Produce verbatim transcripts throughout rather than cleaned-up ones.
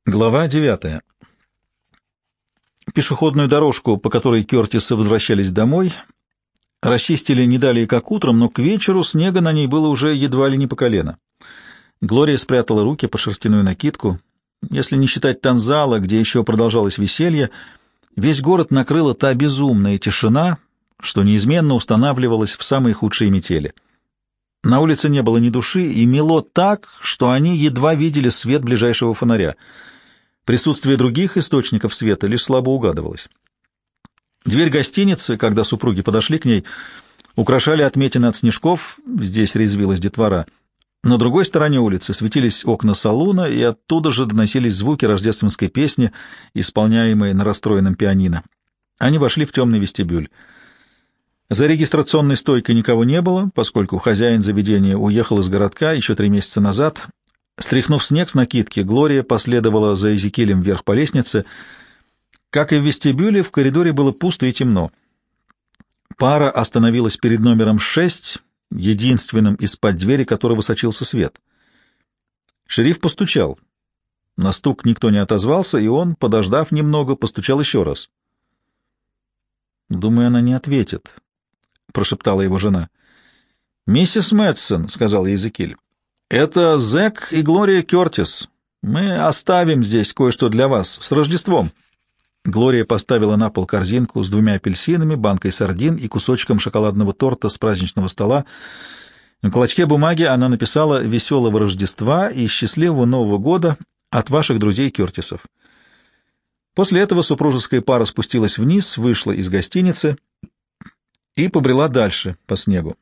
Глава девятая. Пешеходную дорожку, по которой Кёртисы возвращались домой, расчистили не далее, как утром, но к вечеру снега на ней было уже едва ли не по колено. Глория спрятала руки под шерстяную накидку. Если не считать Танзала, где еще продолжалось веселье, весь город накрыла та безумная тишина, что неизменно устанавливалась в самые худшие метели. На улице не было ни души, и мело так, что они едва видели свет ближайшего фонаря. Присутствие других источников света лишь слабо угадывалось. Дверь гостиницы, когда супруги подошли к ней, украшали отметины от снежков, здесь резвилась детвора. На другой стороне улицы светились окна салуна, и оттуда же доносились звуки рождественской песни, исполняемые на расстроенном пианино. Они вошли в темный вестибюль. За регистрационной стойкой никого не было, поскольку хозяин заведения уехал из городка еще три месяца назад. Стряхнув снег с накидки, Глория последовала за Эзекилем вверх по лестнице. Как и в вестибюле, в коридоре было пусто и темно. Пара остановилась перед номером шесть, единственным из-под двери которого сочился свет. Шериф постучал. На стук никто не отозвался, и он, подождав немного, постучал еще раз. «Думаю, она не ответит», — прошептала его жена. «Миссис Мэтсон», — сказал Эзекиль. «Это Зек и Глория Кёртис. Мы оставим здесь кое-что для вас. С Рождеством!» Глория поставила на пол корзинку с двумя апельсинами, банкой сардин и кусочком шоколадного торта с праздничного стола. На клочке бумаги она написала «Веселого Рождества и счастливого Нового года от ваших друзей Кёртисов». После этого супружеская пара спустилась вниз, вышла из гостиницы и побрела дальше по снегу.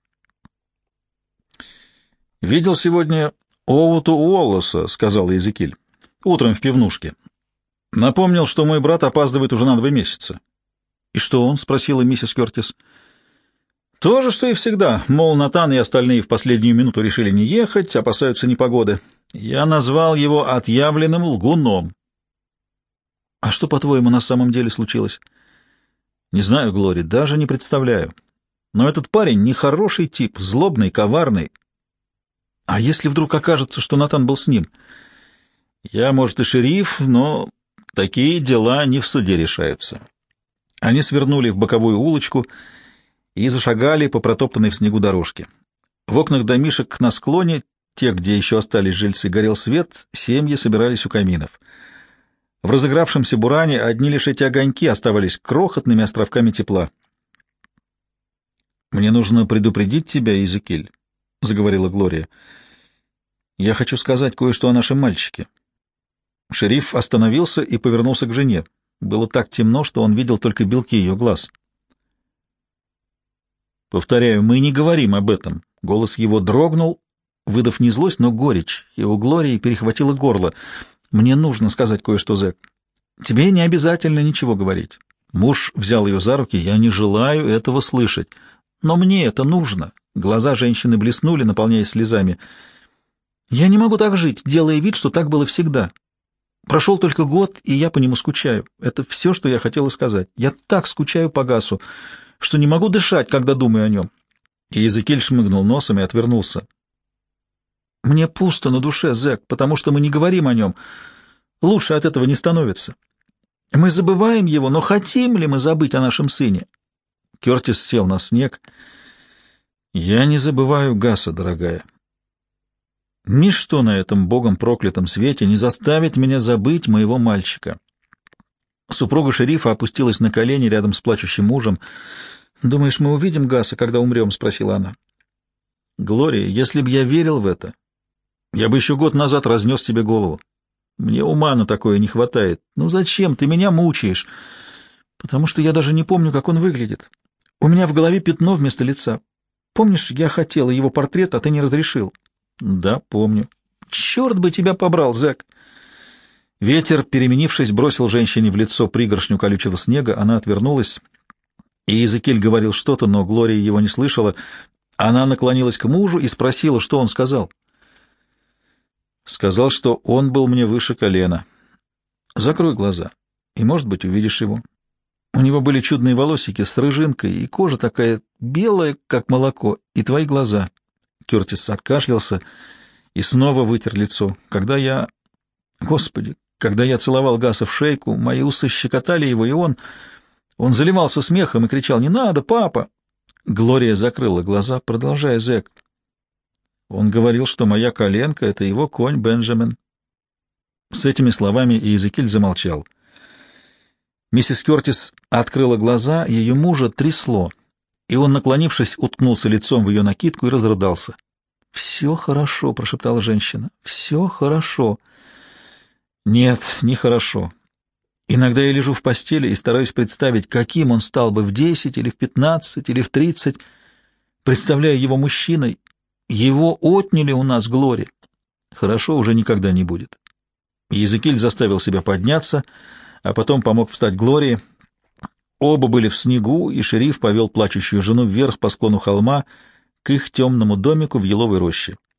«Видел сегодня Оуту Уоллеса», — сказал Эзекиль, — «утром в пивнушке. Напомнил, что мой брат опаздывает уже на два месяца». «И что он?» — спросила миссис Кёртис. «То же, что и всегда. Мол, Натан и остальные в последнюю минуту решили не ехать, опасаются непогоды. Я назвал его отъявленным лгуном». «А что, по-твоему, на самом деле случилось?» «Не знаю, Глори, даже не представляю. Но этот парень нехороший тип, злобный, коварный. А если вдруг окажется, что Натан был с ним? Я, может, и шериф, но такие дела не в суде решаются». Они свернули в боковую улочку и зашагали по протоптанной в снегу дорожке. В окнах домишек на склоне, те, где еще остались жильцы, горел свет, семьи собирались у каминов. В разыгравшемся буране одни лишь эти огоньки оставались крохотными островками тепла. «Мне нужно предупредить тебя, Эзекиль», — заговорила Глория. «Я хочу сказать кое-что о нашем мальчике». Шериф остановился и повернулся к жене. Было так темно, что он видел только белки ее глаз. «Повторяю, мы не говорим об этом». Голос его дрогнул, выдав не злость, но горечь, и у Глории перехватило горло. «Мне нужно сказать кое-что, Зек. Тебе не обязательно ничего говорить». Муж взял ее за руки. «Я не желаю этого слышать. Но мне это нужно». Глаза женщины блеснули, наполняясь слезами. «Я не могу так жить, делая вид, что так было всегда. Прошел только год, и я по нему скучаю. Это все, что я хотела сказать. Я так скучаю по Гасу, что не могу дышать, когда думаю о нем». И Эзекиль шмыгнул носом и отвернулся. «Мне пусто на душе, Зек, потому что мы не говорим о нем. Лучше от этого не становится. Мы забываем его, но хотим ли мы забыть о нашем сыне?» Кёртис сел на снег. «Я не забываю Гаса, дорогая. Ничто на этом богом проклятом свете не заставит меня забыть моего мальчика». Супруга шерифа опустилась на колени рядом с плачущим мужем. «Думаешь, мы увидим Гаса, когда умрем?» — спросила она. «Глория, если б я верил в это, я бы еще год назад разнес себе голову. Мне ума на такое не хватает. Ну зачем ты меня мучаешь? Потому что я даже не помню, как он выглядит. У меня в голове пятно вместо лица. Помнишь, я хотела его портрет, а ты не разрешил?» «Да, помню». «Черт бы тебя побрал, Зек!» Ветер, переменившись, бросил женщине в лицо пригоршню колючего снега. Она отвернулась, и Иезекииль говорил что-то, но Глория его не слышала. Она наклонилась к мужу и спросила, что он сказал. «Сказал, что он был мне выше колена. Закрой глаза, и, может быть, увидишь его. У него были чудные волосики с рыжинкой, и кожа такая белая, как молоко, и твои глаза». Кёртис откашлялся и снова вытер лицо. «Когда я... Господи, Когда я целовал Гаса в шейку, мои усы щекотали его, и он... Он заливался смехом и кричал: «Не надо, папа!» Глория закрыла глаза, продолжая: «Зэк, он говорил, что моя коленка — это его конь Бенджамин». С этими словами Иезекииль замолчал. Миссис Кертис открыла глаза, ее мужа трясло, и он, наклонившись, уткнулся лицом в ее накидку и разрыдался. «Все хорошо», — прошептала женщина, — «все хорошо». «Нет, не хорошо. Иногда я лежу в постели и стараюсь представить, каким он стал бы в десять или в пятнадцать или в тридцать. Представляю его мужчиной. Его отняли у нас, Глори. Хорошо уже никогда не будет». Иезекииль заставил себя подняться, а потом помог встать Глории. Оба были в снегу, и шериф повел плачущую жену вверх по склону холма к их темному домику в еловой роще.